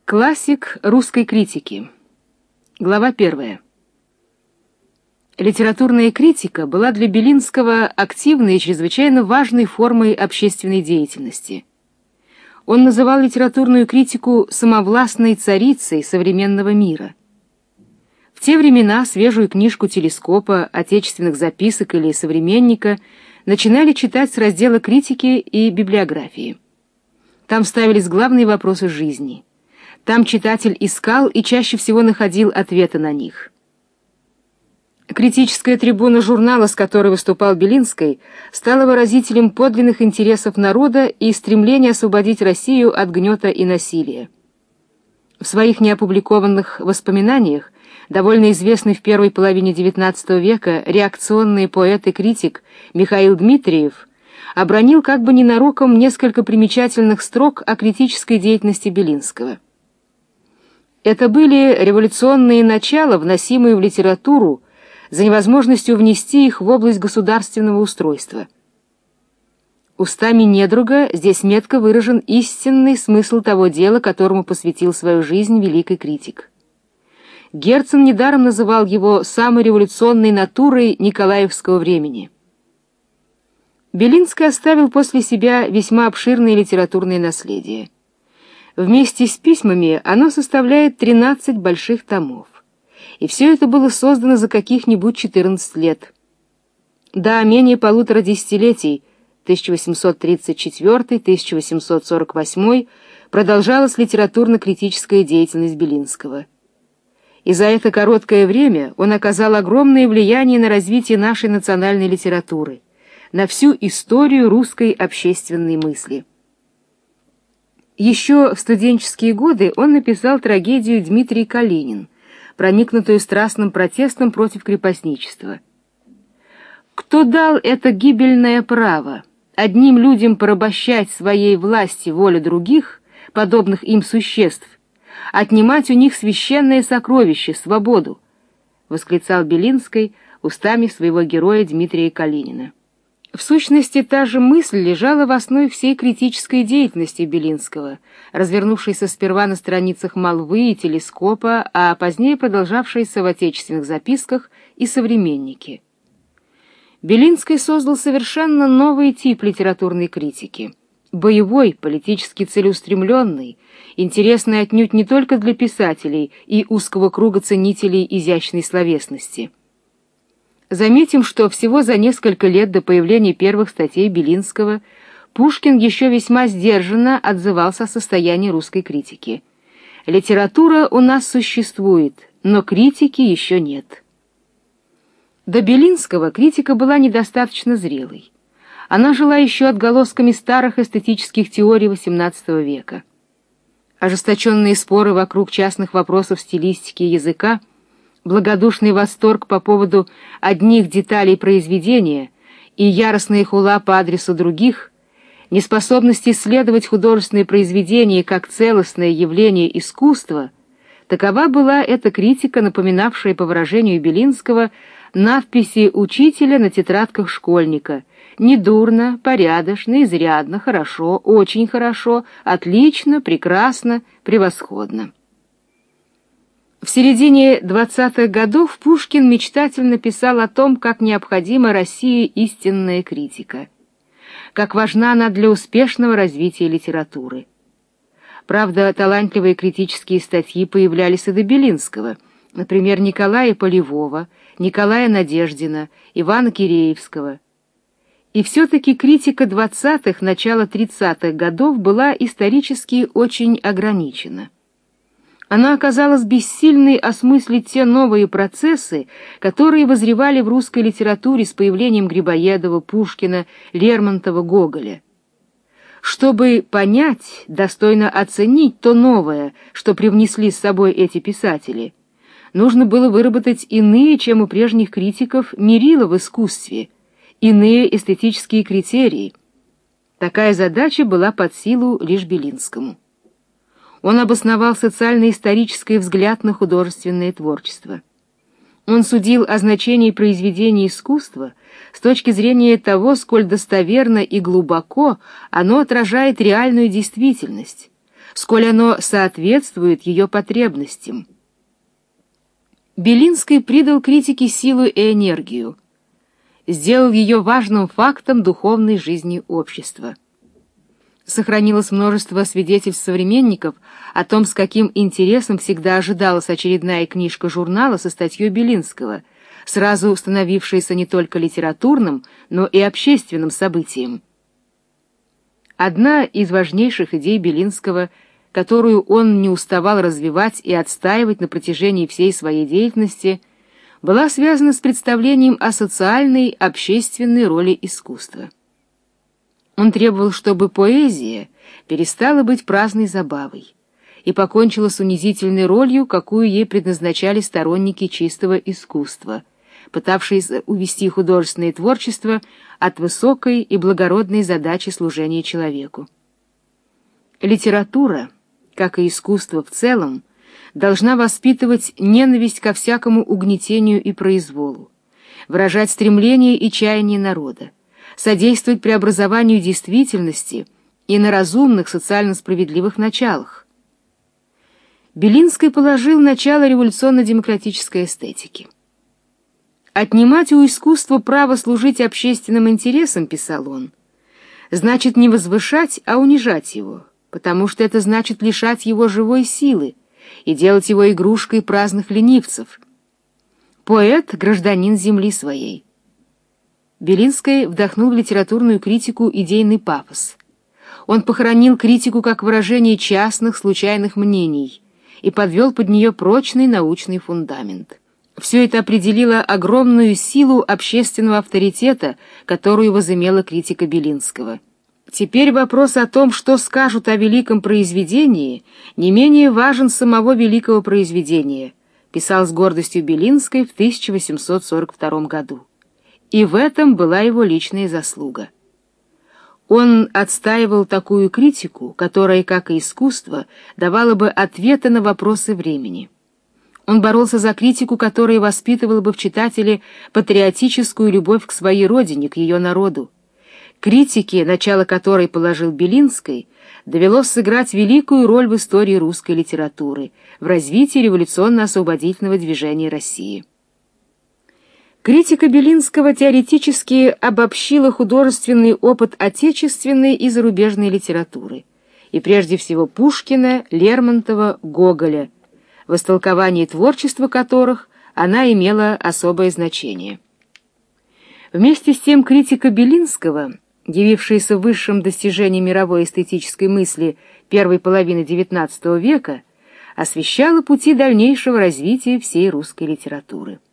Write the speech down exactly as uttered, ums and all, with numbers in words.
Классик русской критики. Глава первая. Литературная критика была для Белинского активной и чрезвычайно важной формой общественной деятельности. Он называл литературную критику самовластной царицей современного мира. В те времена свежую книжку «Телескопа», отечественных записок или «Современника» начинали читать с раздела критики и библиографии. Там ставились главные вопросы жизни. Там читатель искал и чаще всего находил ответы на них. Критическая трибуна журнала, с которой выступал Белинский, стала выразителем подлинных интересов народа и стремления освободить Россию от гнета и насилия. В своих неопубликованных воспоминаниях довольно известный в первой половине девятнадцатого века реакционный поэт и критик Михаил Дмитриев обронил как бы ненароком несколько примечательных строк о критической деятельности Белинского. Это были революционные начала, вносимые в литературу, за невозможностью внести их в область государственного устройства. Устами недруга здесь метко выражен истинный смысл того дела, которому посвятил свою жизнь великий критик. Герцен недаром называл его самой революционной натурой николаевского времени. Белинский оставил после себя весьма обширное литературное наследие. Вместе с письмами оно составляет тринадцать больших томов. И все это было создано за каких-нибудь четырнадцать лет. Да, менее полутора десятилетий, тысяча восемьсот тридцать четвёртый — тысяча восемьсот сорок восьмой, продолжалась литературно-критическая деятельность Белинского. И за это короткое время он оказал огромное влияние на развитие нашей национальной литературы, на всю историю русской общественной мысли. Еще в студенческие годы он написал трагедию «Дмитрий Калинин», проникнутую страстным протестом против крепостничества. «Кто дал это гибельное право одним людям порабощать своей власти волю других, подобных им существ, отнимать у них священное сокровище, свободу?» — восклицал Белинский устами своего героя Дмитрия Калинина. В сущности, та же мысль лежала в основе всей критической деятельности Белинского, развернувшейся сперва на страницах «Молвы» и «Телескопа», а позднее продолжавшейся в отечественных записках и «Современнике». Белинский создал совершенно новый тип литературной критики, боевой, политически целеустремленный, интересный отнюдь не только для писателей и узкого круга ценителей изящной словесности. Заметим, что всего за несколько лет до появления первых статей Белинского Пушкин еще весьма сдержанно отзывался о состоянии русской критики. «Литература у нас существует, но критики еще нет». До Белинского критика была недостаточно зрелой. Она жила еще отголосками старых эстетических теорий восемнадцатого века. Ожесточенные споры вокруг частных вопросов стилистики и языка, благодушный восторг по поводу одних деталей произведения и яростная хула по адресу других, неспособность исследовать художественные произведения как целостное явление искусства — такова была эта критика, напоминавшая, по выражению Белинского, надписи учителя на тетрадках школьника: «Недурно, порядочно, изрядно, хорошо, очень хорошо, отлично, прекрасно, превосходно». В середине двадцатых годов Пушкин мечтательно писал о том, как необходима России истинная критика, как важна она для успешного развития литературы. Правда, талантливые критические статьи появлялись и до Белинского, например, Николая Полевого, Николая Надеждина, Ивана Киреевского. И все-таки критика двадцатых, начала тридцатых годов была исторически очень ограничена. Она оказалась бессильной осмыслить те новые процессы, которые вызревали в русской литературе с появлением Грибоедова, Пушкина, Лермонтова, Гоголя. Чтобы понять, достойно оценить то новое, что привнесли с собой эти писатели, нужно было выработать иные, чем у прежних критиков, мерила в искусстве, иные эстетические критерии. Такая задача была под силу лишь Белинскому. Он обосновал социально-исторический взгляд на художественное творчество. Он судил о значении произведения искусства с точки зрения того, сколь достоверно и глубоко оно отражает реальную действительность, сколь оно соответствует ее потребностям. Белинский придал критике силу и энергию, сделал ее важным фактом духовной жизни общества. Сохранилось множество свидетельств современников о том, с каким интересом всегда ожидалась очередная книжка журнала со статьей Белинского, сразу становившаяся не только литературным, но и общественным событием. Одна из важнейших идей Белинского, которую он не уставал развивать и отстаивать на протяжении всей своей деятельности, была связана с представлением о социальной, общественной роли искусства. Он требовал, чтобы поэзия перестала быть праздной забавой и покончила с унизительной ролью, какую ей предназначали сторонники чистого искусства, пытавшиеся увести художественное творчество от высокой и благородной задачи служения человеку. Литература, как и искусство в целом, должна воспитывать ненависть ко всякому угнетению и произволу, выражать стремление и чаяние народа, содействовать преобразованию действительности и на разумных социально справедливых началах. Белинский положил начало революционно-демократической эстетике. «Отнимать у искусства право служить общественным интересам, — писал он, — значит не возвышать, а унижать его, потому что это значит лишать его живой силы и делать его игрушкой праздных ленивцев. Поэт — гражданин земли своей». Белинский вдохнул в литературную критику идейный пафос. Он похоронил критику как выражение частных, случайных мнений и подвел под нее прочный научный фундамент. Все это определило огромную силу общественного авторитета, которую возымела критика Белинского. Теперь вопрос о том, что скажут о великом произведении, не менее важен самого великого произведения, писал с гордостью Белинский в тысяча восемьсот сорок втором году. И в этом была его личная заслуга. Он отстаивал такую критику, которая, как и искусство, давала бы ответы на вопросы времени. Он боролся за критику, которая воспитывала бы в читателе патриотическую любовь к своей родине, к ее народу. Критике, начало которой положил Белинский, довелось сыграть великую роль в истории русской литературы, в развитии революционно-освободительного движения России. Критика Белинского теоретически обобщила художественный опыт отечественной и зарубежной литературы, и прежде всего Пушкина, Лермонтова, Гоголя, в истолковании творчества которых она имела особое значение. Вместе с тем критика Белинского, явившаяся высшим достижением мировой эстетической мысли первой половины девятнадцатого века, освещала пути дальнейшего развития всей русской литературы.